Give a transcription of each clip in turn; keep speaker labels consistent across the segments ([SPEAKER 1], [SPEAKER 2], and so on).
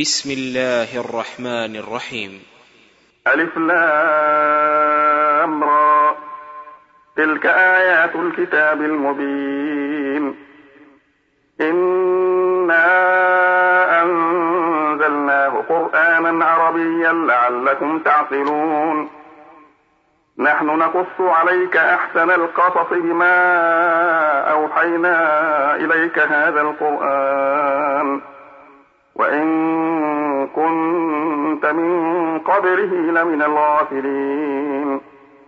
[SPEAKER 1] بسم الله الرحمن الرحيم.
[SPEAKER 2] ألف لام را، تلك آيات الكتاب المبين. إنا أنزلناه قرآنا عربيا لعلكم تعقلون. نحن نقص عليك أحسن القصص بما أوحينا إليك هذا القرآن وإن كنت من قبله لمن الغافلين.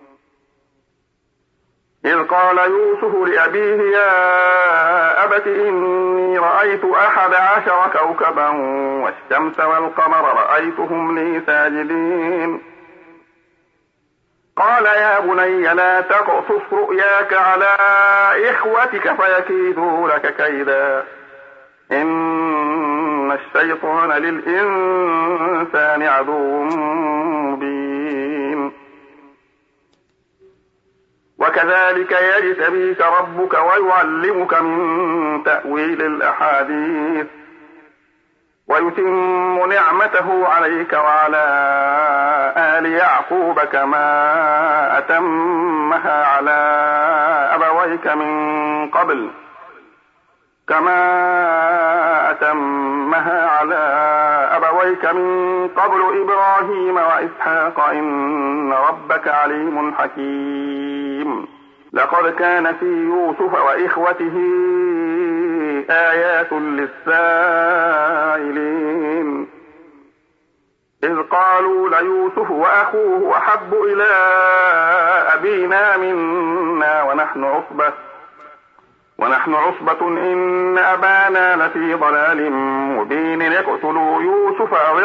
[SPEAKER 2] إذ قال يوسف لأبيه يا أبت إني رأيت 11 كوكبا والشمس والقمر رأيتهم لي ساجدين. قال يا بني لا تقصص رؤياك على إخوتك فيكيدوا لك كيدا إن الشيطان للإنسان عدو مبين. وكذلك يجتبيك ربك ويعلمك من تأويل الأحاديث ويتم نعمته عليك وعلى آل يعقوب كما أتمها على أبويك من قبل إبراهيم وإسحاق إن ربك عليم حكيم. لقد كان في يوسف وإخوته آيات للسائلين إذ قالوا ليوسف وأخوه أحب إلى أبينا منا ونحن عصبة إن أبانا لفي ضلال مبين. اقتلوا يوسف أو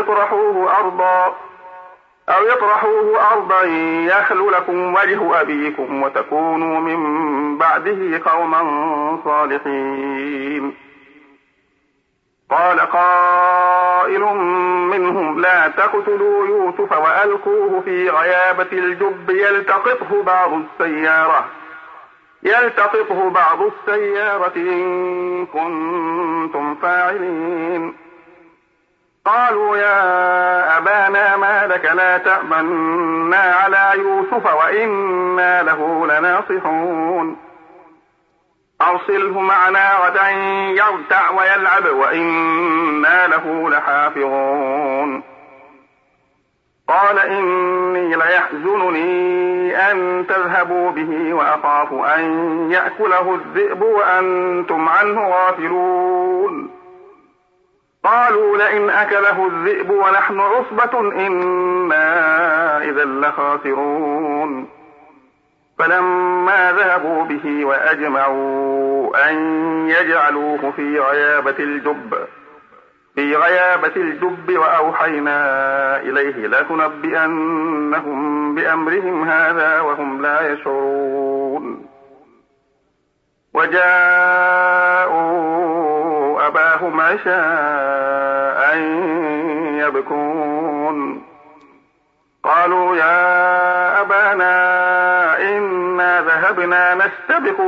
[SPEAKER 2] يطرحوه أرضا يخل لكم وجه أبيكم وتكونوا من بعده قوما صالحين. قال قائل منهم لا تقتلوا يوسف وألقوه في غيابة الجب يلتقطه بعض السيارة إن كنتم فاعلين. قالوا يا أبانا ما لك لا تأمنا على يوسف وإنا له لناصحون. أرسله معنا غدا يرتع ويلعب وإنا له لحافظون. قال إني ليحزنني أن تذهبوا به وأخاف أن يأكله الذئب وأنتم عنه غافلون. قالوا لئن أكله الذئب ونحن عصبة إنا إذا لخاسرون. فلما ذهبوا به وأجمعوا أن يجعلوه في غيابة الجب وأوحينا إليه لتنبئنهم بأمرهم هذا وهم لا يشعرون. وجاءوا أباهم عشاء يبكون. قالوا يا أبانا إنا ذهبنا نستبق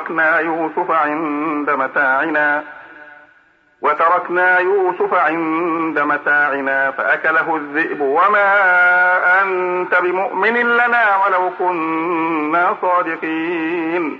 [SPEAKER 2] وتركنا يوسف عند متاعنا فأكله الذئب وما أنت بمؤمن لنا ولو كنا صادقين.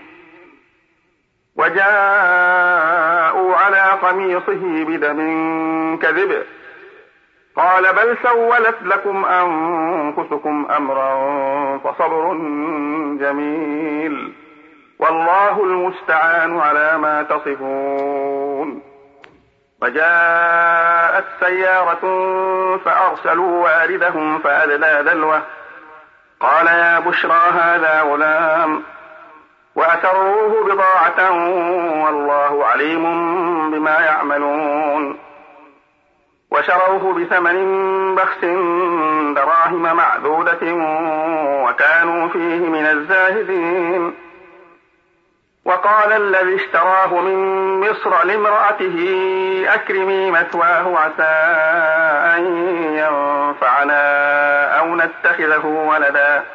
[SPEAKER 2] وجاءوا على قميصه بدم كذب قال بل سولت لكم أنفسكم أمرا فصبر جميل والله المستعان على ما تصفون. وجاءت سيارة فأرسلوا واردهم فأدلى دلوه قال يا بشرى هذا غلام وأسروه بضاعة والله عليم بما يعملون. وشروه بثمن بخس دراهم معدودة وكانوا فيه من الزاهدين. وقال الذي اشتراه من مصر لامرأته أكرمي مثواه عسى أن ينفعنا أو نتخذه ولدا.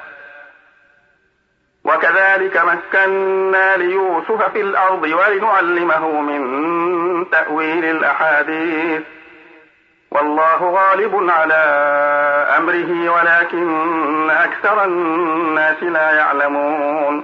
[SPEAKER 2] وكذلك مكنا ليوسف في الأرض ولنعلمه من تأويل الأحاديث والله غالب على أمره ولكن أكثر الناس لا يعلمون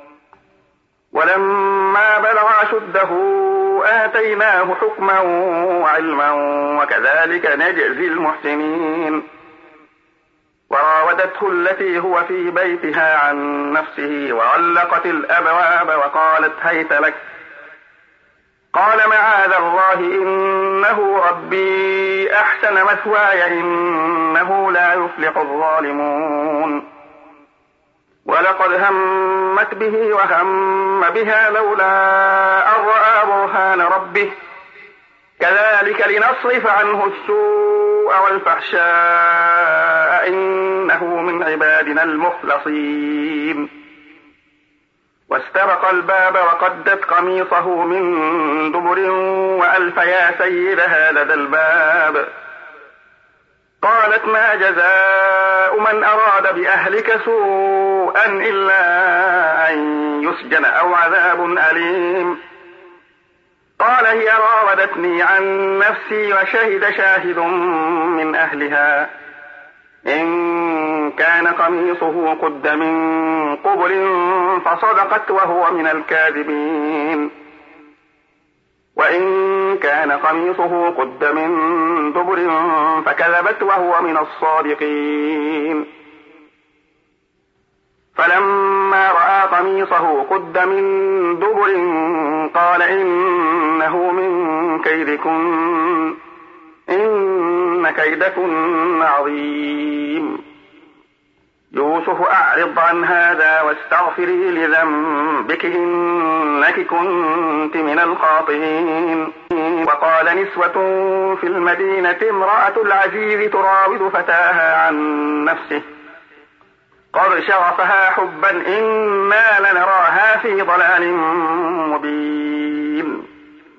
[SPEAKER 2] ولما بلغ أشده آتيناه حكما وعلما وكذلك نجزي المحسنين وراودته التي هو في بيتها عن نفسه وغلقت الأبواب وقالت هيت لك قال معاذ الله إنه ربي أحسن مثواي إنه لا يفلح الظالمون ولقد همت به وهم بها لولا أن رأى برهان ربه كذلك لنصرف عنه السوء والفحشاء إنه من عبادنا المخلصين واستبق الباب وقدت قميصه من دبر وألف يا سيدها لدى الباب قالت ما جزاء من أراد بأهلك سوءا إلا أن يسجن أو عذاب أليم قال هي راودتني عن نفسي وشهد شاهد من أهلها إن كان قميصه قد من قبل فصدقت وهو من الكاذبين وإن كان قميصه قد من دبر فكذبت وهو من الصادقين فلما رأى قميصه قد من دبر قال إنه من كيدكن إن كيدكن عظيم يوسف أعرض عن هذا واستغفري لذنبك إنك كنت من الخاطئين وقال نسوة في المدينة امرأة العزيز تراود فتاها عن نفسه قد شغفها حبا إنا لنراها في ضلال مبين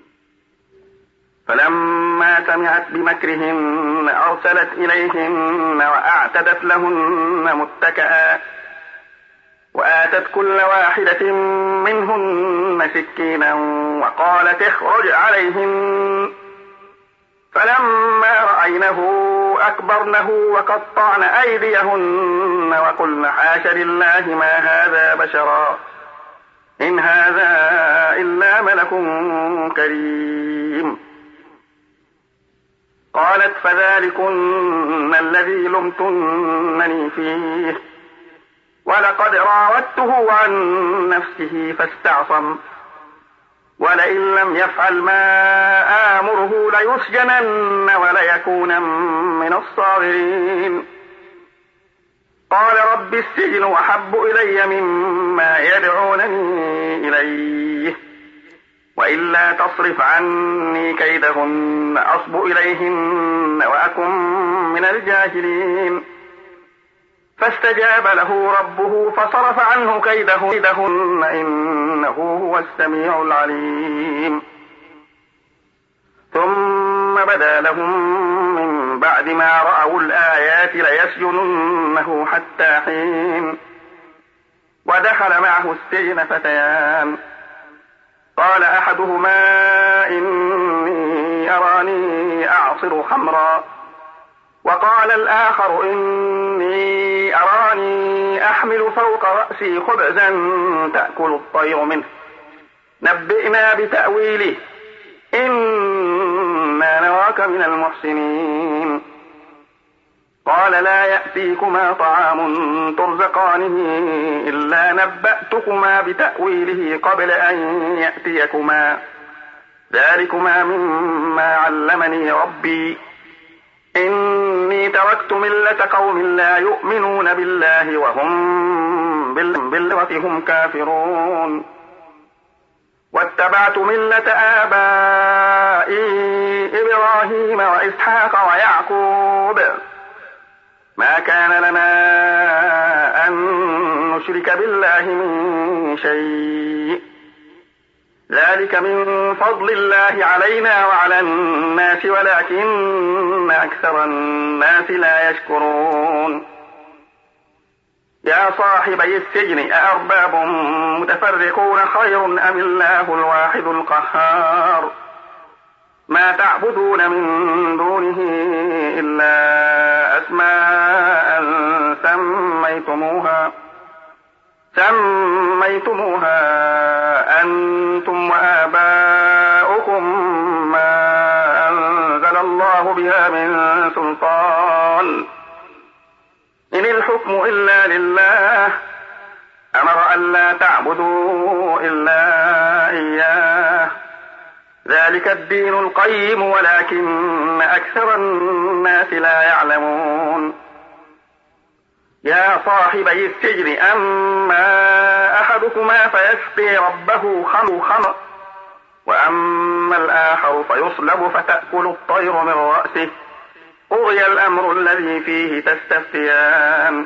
[SPEAKER 2] فلما سمعت بمكرهن أرسلت إليهن وأعتدت لهن متكئا وآتت كل واحدة منهن سكينا وقالت اخرج عليهن فلما رأينه أكبرنه وقطعن أيديهن وقلن حاش لله ما هذا بشرا إن هذا إلا ملك كريم قالت فذلكن الذي لمتنني فيه ولقد راودته عن نفسه فاستعصم ولئن لم يفعل ما آمره ليسجنن وليكون من الصاغرين قال رب السجن أحب إلي مما يدعونني إليه وإلا تصرف عني كيدهن أصب إليهن وأكن من الجاهلين فاستجاب له ربه فصرف عنه كيدهن إنه هو السميع العليم ثم بدا لهم من بعد ما رأوا الآيات ليسجننه حتى حين ودخل معه السجن فتيان قال أحدهما إني أراني أعصر خمرا وقال الآخر إني أراني أحمل فوق رأسي خبزا تأكل الطير منه نبئنا بتأويله إنا نراك من المحسنين قال لا يأتيكما طعام ترزقانه إلا نبأتكما بتأويله قبل أن يأتيكما ذلكما مما علمني ربي إني تركت ملة قوم لا يؤمنون بالله وهم بالآخرة هم كافرون واتبعت ملة آبائي إبراهيم وإسحاق ويعقوب ما كان لنا أن نشرك بالله من شيء ذلك من فضل الله علينا وعلى الناس ولكن أكثر الناس لا يشكرون يا صاحبي السجن أأرباب متفرقون خير أم الله الواحد القهار ما تعبدون من دونه إلا أسماء سميتموها أنتم وآباؤكم ما أنزل الله بها من سلطان إن الحكم إلا لله أمر أن لا تعبدوا إلا إياه ذلك الدين القيم ولكن أكثر الناس لا يعلمون يا صاحبي السجن أما أحدكما فيسقي ربه خمرا وأما الآخر فيصلب فتأكل الطير من رأسه قضي الأمر الذي فيه تستفتيان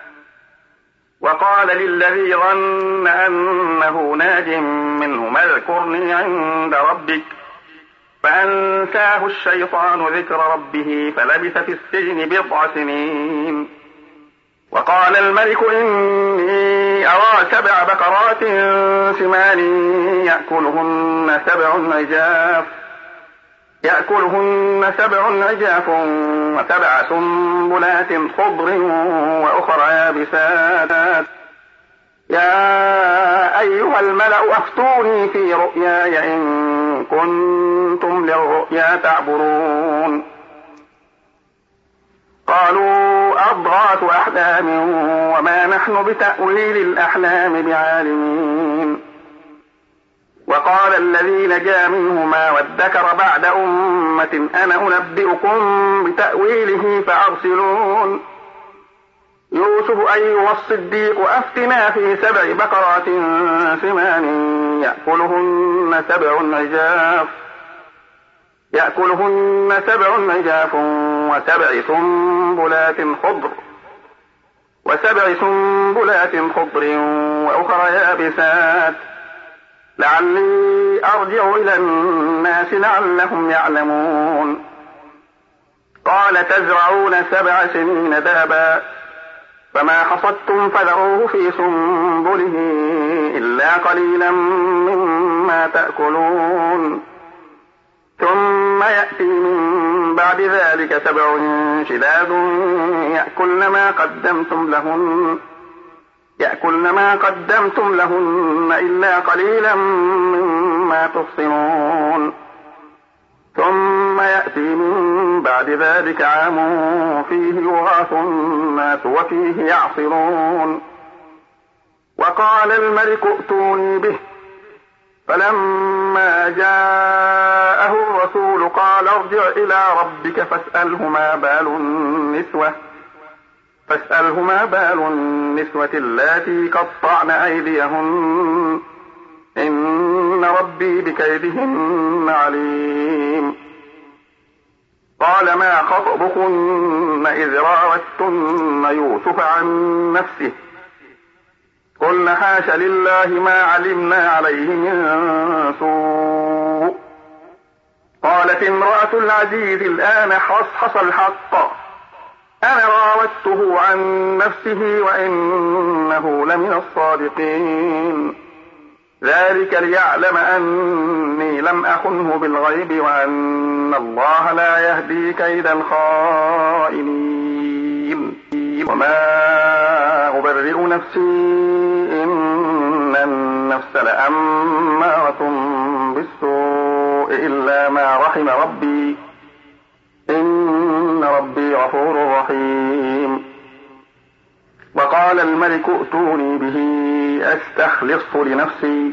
[SPEAKER 2] وقال للذي ظن أنه ناج منهما اذكرني عند ربك فأنساه الشيطان ذكر ربه فلبث في السجن 9 سنين وقال الملك إني أرى 7 بقرات سمان يأكلهن 7 عجاف و7 سنبلات خضر وأخرى يابسات يا أيها الملأ أفتوني في رؤياي إن كنتم للرؤيا تعبرون قالوا أضغاث أحلام وما نحن بتأويل الأحلام بعالمين وقال الذي نجا منهما وادكر بعد أمة أنا أنبئكم بتأويله فأرسلون يوسف أيها الصديق أفتنا في 7 بقرات سمان يأكلهن 7 عجاف و7 سنبلات خضر وأخرى يابسات لعلي أرجع إلى الناس لعلهم يعلمون قال تزرعون 7 سنين دابا فما حصدتم فذروه في سنبله إلا قليلا مما تأكلون ثم يأتي من بعد ذلك 7 شداد يأكلن ما قدمتم لهن إلا قليلا مما تحصنون ثم يأتي من بعد ذلك عام فيه يغاث الناس وفيه يعصرون وقال الملك ائتوني به فلما جاءه الرسول قال ارجع إلى ربك فاسأله ما بال النسوة اللاتي قطعن أيديهن إن ربي بكيدهن عليم قال ما خطبكن إذ راوتن يوسف عن نفسه قلنا حاش لله ما علمنا عليه من سوء قالت امرأة العزيز الآن حصحص الحق أنا راودته عن نفسه وإنه لمن الصادقين ذلك ليعلم أني لم أخنه بالغيب وأن الله لا يهدي كيد الخائنين وما أبرئ نفسي إن النفس لأمارة بالسوء إلا ما رحم ربي إن ربي غفور رحيم وقال الملك ائتوني به أستخلصه لنفسي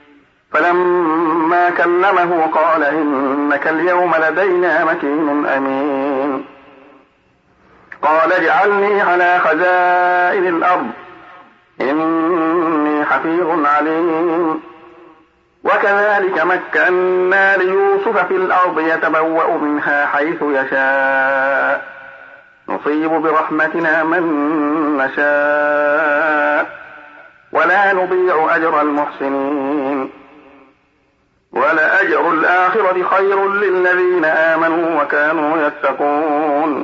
[SPEAKER 2] فلما كلمه قال إنك اليوم لدينا مكين أمين قال اجعلني على خزائن الأرض إني حفيظ عليم وكذلك مكنا ليوسف في الأرض يتبوأ منها حيث يشاء نصيب برحمتنا من نشاء ولا نضيع أجر المحسنين ولأجر الآخرة خير للذين آمنوا وكانوا يتقون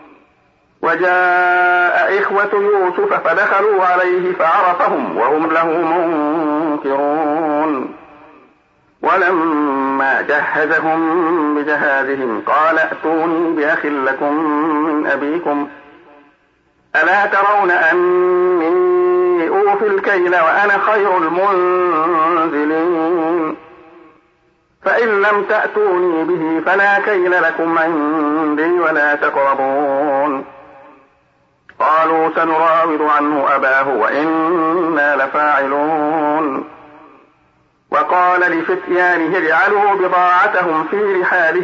[SPEAKER 2] وجاء إخوة يوسف فدخلوا عليه فعرفهم وهم له منكرون ولما فلما جهزهم بجهازهم قال ائتوني بأخ لكم من أبيكم ألا ترون أني أوفي الكيل وأنا خير المنزلين فإن لم تأتوني به فلا كيل لكم عندي ولا تقربون قالوا سنراود عنه أباه وإنا لفاعلون وقال لفتيانه اجعلوا بضاعتهم في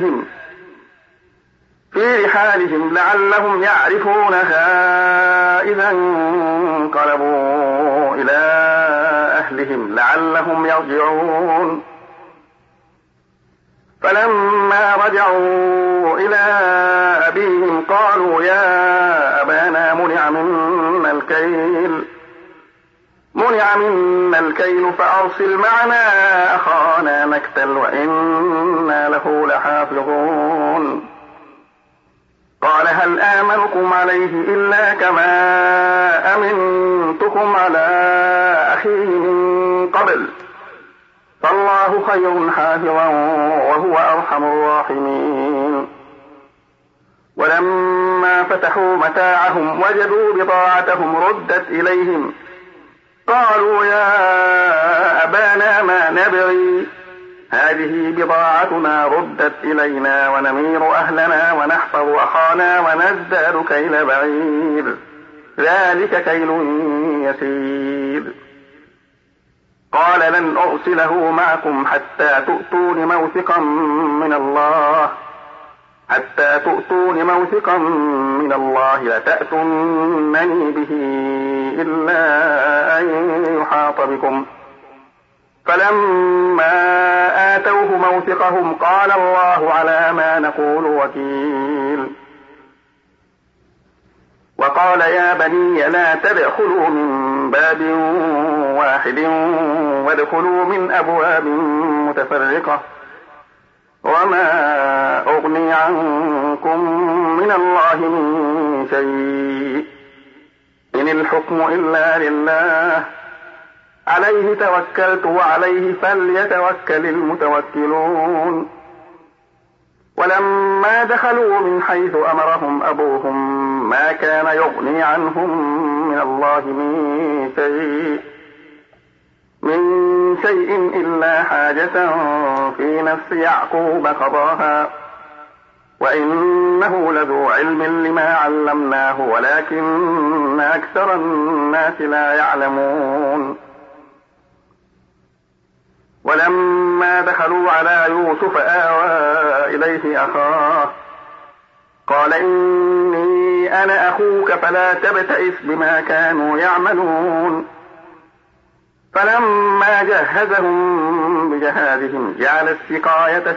[SPEAKER 2] رحالهم لعلهم يعرفونها إذا انقلبوا إلى أهلهم لعلهم يرجعون فلما رجعوا إلى أبيهم قالوا يا أبانا منع منا الكيل فأرسل معنا أخانا نكتل وإنا له لحافظون قال هل آمنكم عليه إلا كما أمنتكم على أخيه من قبل فالله خير حافظا وهو أرحم الراحمين ولما فتحوا متاعهم وجدوا بضاعتهم ردت إليهم قالوا يا أبانا ما نبغي هذه بضاعتنا ردت إلينا ونمير أهلنا ونحفظ أخانا ونزداد كيل بعير ذلك كيل يسير قال لن أرسله معكم حتى تؤتون موثقا من الله لتأتونني به إلا أن يحاط بكم فلما آتوه موثقهم قال الله على ما نقول وكيل وقال يا بني لا تدخلوا من باب واحد وادخلوا من أبواب متفرقة وما أغني عنكم من الله من شيء إن الحكم إلا لله عليه توكلت وعليه فليتوكل المتوكلون ولما دخلوا من حيث أمرهم أبوهم ما كان يغني عنهم من الله من شيء إلا حاجة في نفس يعقوب قضاها وإنه لذو علم لما علمناه ولكن أكثر الناس لا يعلمون ولما دخلوا على يوسف آوى إليه أخاه قال إني أنا أخوك فلا تبتئس بما كانوا يعملون فلما جهزهم بجهازهم جعل السقاية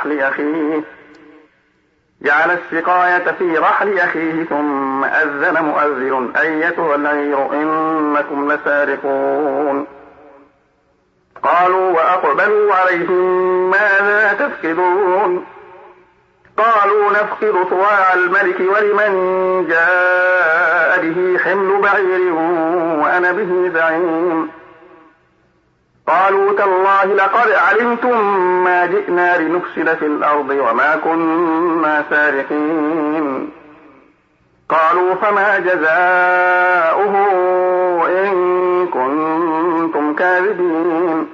[SPEAKER 2] في رحل أخيه ثم أذن مؤذن أيتها العير إنكم لسارقون قالوا وأقبلوا عليهم ماذا تفقدون قالوا نفقد صواع الملك ولمن جاء به حمل بعير وأنا به زعيم قالوا تالله لقد علمتم ما جئنا لنفسد في الأرض وما كنا سارقين قالوا فما جزاؤه إن كنتم كاذبين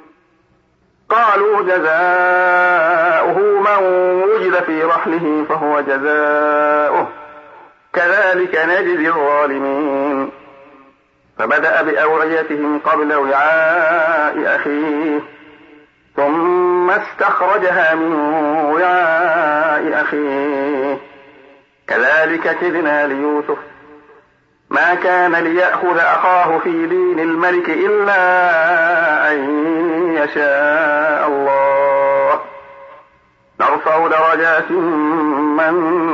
[SPEAKER 2] قالوا جزاؤه من وجد في رحله فهو جزاؤه كذلك نجزي الظالمين فبدأ بأوعيتهم قبل وعاء أخيه ثم استخرجها من وعاء أخيه كذلك كدنا ليوسف ما كان ليأخذ أخاه في دين الملك إلا أن يشاء الله نرفع درجات من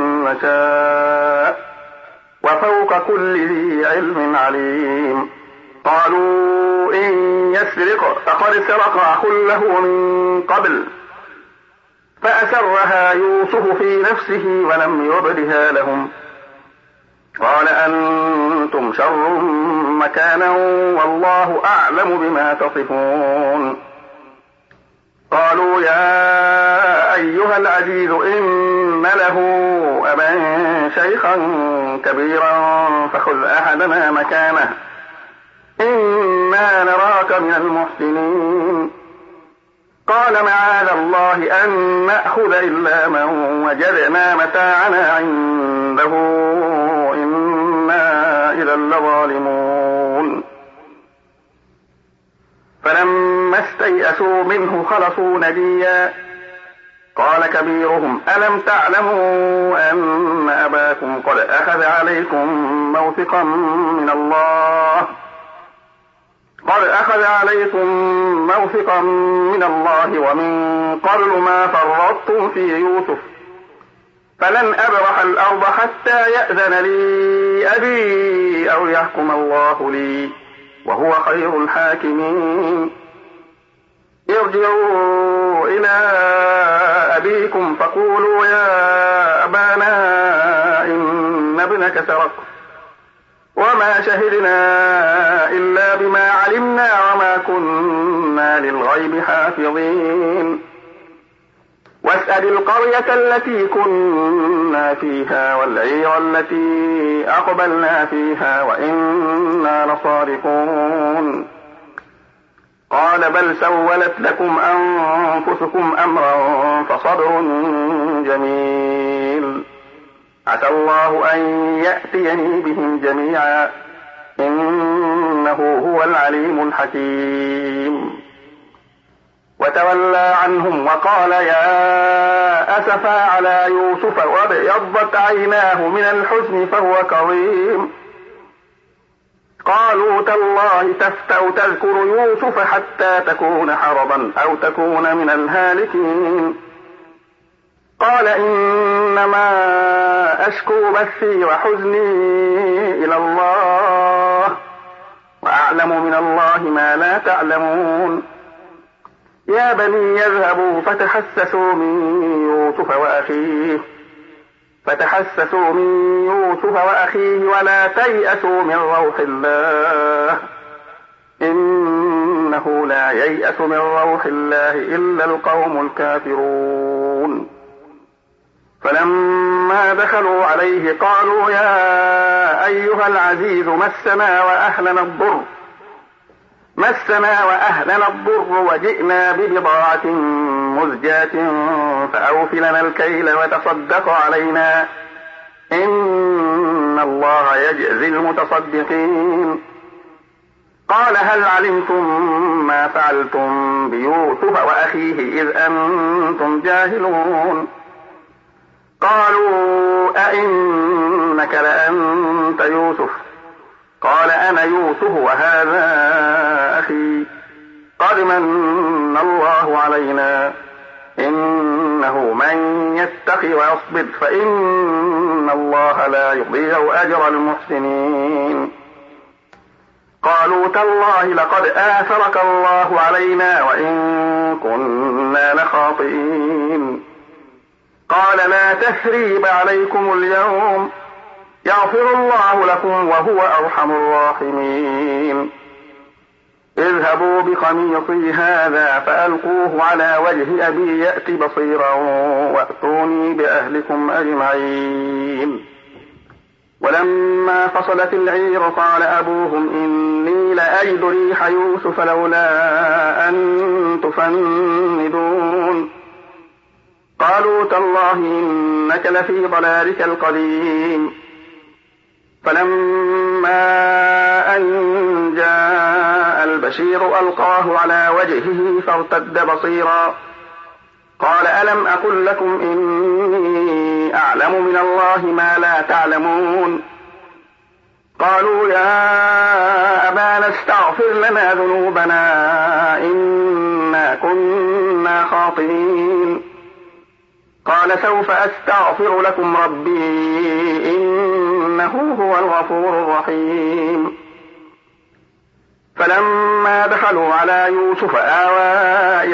[SPEAKER 2] نشاء وفوق كل ذي علم عليم قالوا إن يسرق فقد سرق أخ له من قبل فأسرها يوسف في نفسه ولم يبدها لهم قال أنتم شر مكانا والله أعلم بما تصفون قالوا يا أيها العزيز إن له أبا شيخا كبيرا فخذ أحدنا مكانه إنا نراك من المحسنين. قال معاذ الله أن نأخذ إلا من وجدنا متاعنا عنده إنا إذا لظالمون. فلما استيئسوا منه خلصوا نجيا قال كبيرهم ألم تعلموا أن أباكم قد أخذ عليكم موثقا من الله ومن قبل ما فرطتم في يوسف فلن أبرح الأرض حتى يأذن لي أبي أو يحكم الله لي وهو خير الحاكمين. ارجعوا إلى أبيكم فقولوا يا أبانا إن ابنك سرق وما شهدنا إلا بما علمنا وما كنا للغيب حافظين. واسأل القرية التي كنا فيها والعير التي أقبلنا فيها وإنا لصادقون. قال بل سولت لكم أنفسكم أمرا فصبر جميل عسى الله أن يأتيني بهم جميعا إنه هو العليم الحكيم. وتولى عنهم وقال يا أسفا على يوسف وابيضت عيناه من الحزن فهو كظيم. قالوا تالله تفتأ تذكر يوسف حتى تكون حرضا أو تكون من الهالكين. قال إنما أشكو بثي وحزني إلى الله وأعلم من الله ما لا تعلمون. يا بني يذهبوا فتحسسوا من يوسف وأخيه ولا تيأسوا من روح الله إنه لا ييأس من روح الله إلا القوم الكافرون. فلما دخلوا عليه قالوا يا أيها العزيز مسنا وأهلنا الضر وجئنا ببضاعة مزجاة فأوف لنا الكيل وتصدق علينا إن الله يجزي المتصدقين. قال هل علمتم ما فعلتم بيوسف وأخيه إذ أنتم جاهلون. قالوا أئنك لأنت يوسف قال أنا يوسف وهذا أخي قد من الله علينا إنه من يتق ويصبر فإن الله لا يضيع أجر المحسنين. قالوا تالله لقد آثرك الله علينا وإن كنا لخاطئين. قال لا تثريب عليكم اليوم يغفر الله لكم وهو أرحم الراحمين. اذهبوا بقميصي هذا فألقوه على وجه أبي يأت بصيرا وأتوني بأهلكم أجمعين. ولما فصلت العير قال أبوهم إني لأجد ريح يوسف لولا أن تفندون. قالوا تالله إنك لفي ضلالك القديم. فلما أن جاء البشير ألقاه على وجهه فارتد بصيرا قال ألم أقل لكم إني أعلم من الله ما لا تعلمون. قالوا يا أبانا استغفر لنا ذنوبنا إنا كنا خاطئين. قال سوف أستغفر لكم ربي إنه هو الغفور الرحيم. فلما دخلوا على يوسف آوى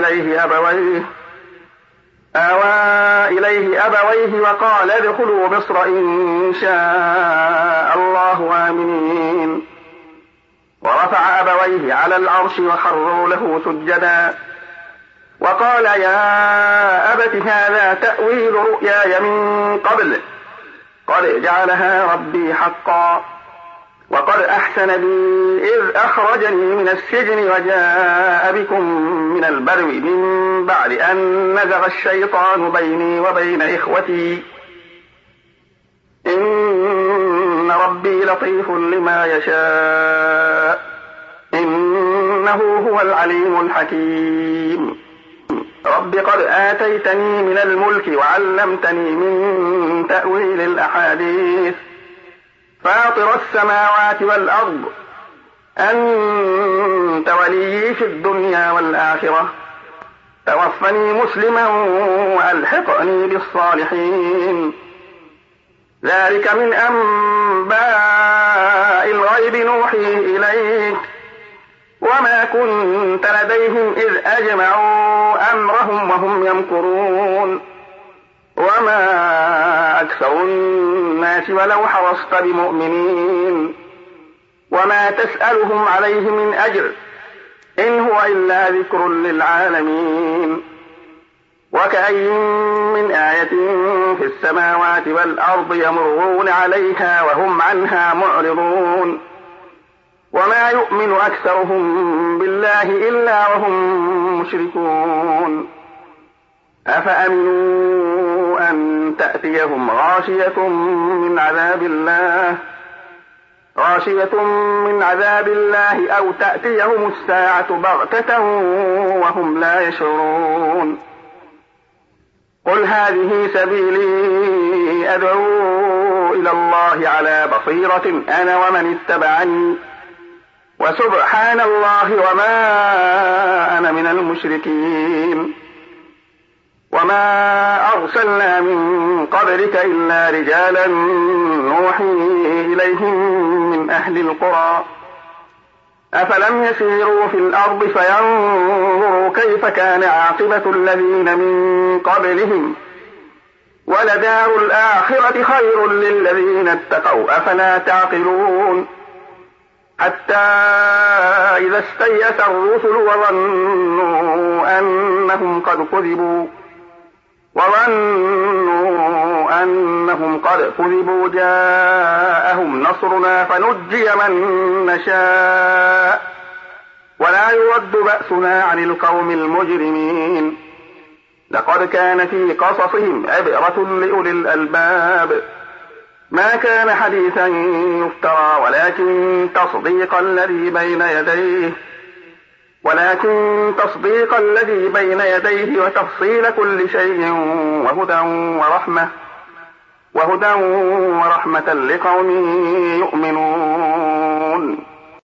[SPEAKER 2] إليه أبويه وقال ادخلوا مصر إن شاء الله آمنين. ورفع أبويه على العرش وخروا له سجدا وقال يا أبت هذا تأويل رؤياي من قبل قد جعلها ربي حقا وقد أحسن بي إذ أخرجني من السجن وجاء بكم من البر من بعد أن نزغ الشيطان بيني وبين إخوتي إن ربي لطيف لما يشاء إنه هو العليم الحكيم رب قد آتيتني من الملك وعلمتني من تأويل الأحاديث فاطر السماوات والأرض أنت وليي في الدنيا والآخرة توفني مسلما وألحقني بالصالحين ذلك من أنباء الغيب نوحيه إليك وما كنت لديهم إذ أجمعوا أمرهم وهم يمكرون وما أكثر الناس ولو حرصت بمؤمنين وما تسألهم عليه من أجر إن هو إلا ذكر للعالمين وكأي من آية في السماوات والأرض يمرون عليها وهم عنها معرضون وما يؤمن أكثرهم بالله إلا وهم مشركون أفأمنوا أن تأتيهم غاشية من عذاب الله أو تأتيهم الساعة بغتة وهم لا يشعرون قل هذه سبيلي أدعو إلى الله على بصيرة أنا ومن اتبعني وسبحان الله وما أنا من المشركين وما أرسلنا من قبلك إلا رجالا نوحي إليهم من أهل القرى أفلم يسيروا في الأرض فينظروا كيف كان عاقبة الذين من قبلهم ولدار الآخرة خير للذين اتقوا أفلا تعقلون حتى إذا استيأس الرسل وظنوا أنهم قد كذبوا جاءهم نصرنا فنجي من نشاء ولا يرد بأسنا عن القوم المجرمين لقد كان في قصصهم عبرة لأولي الألباب ما كان حديثا يفترى ولكن تصديق الذي بين يديه وتفصيل كل شيء وهدى ورحمة لقوم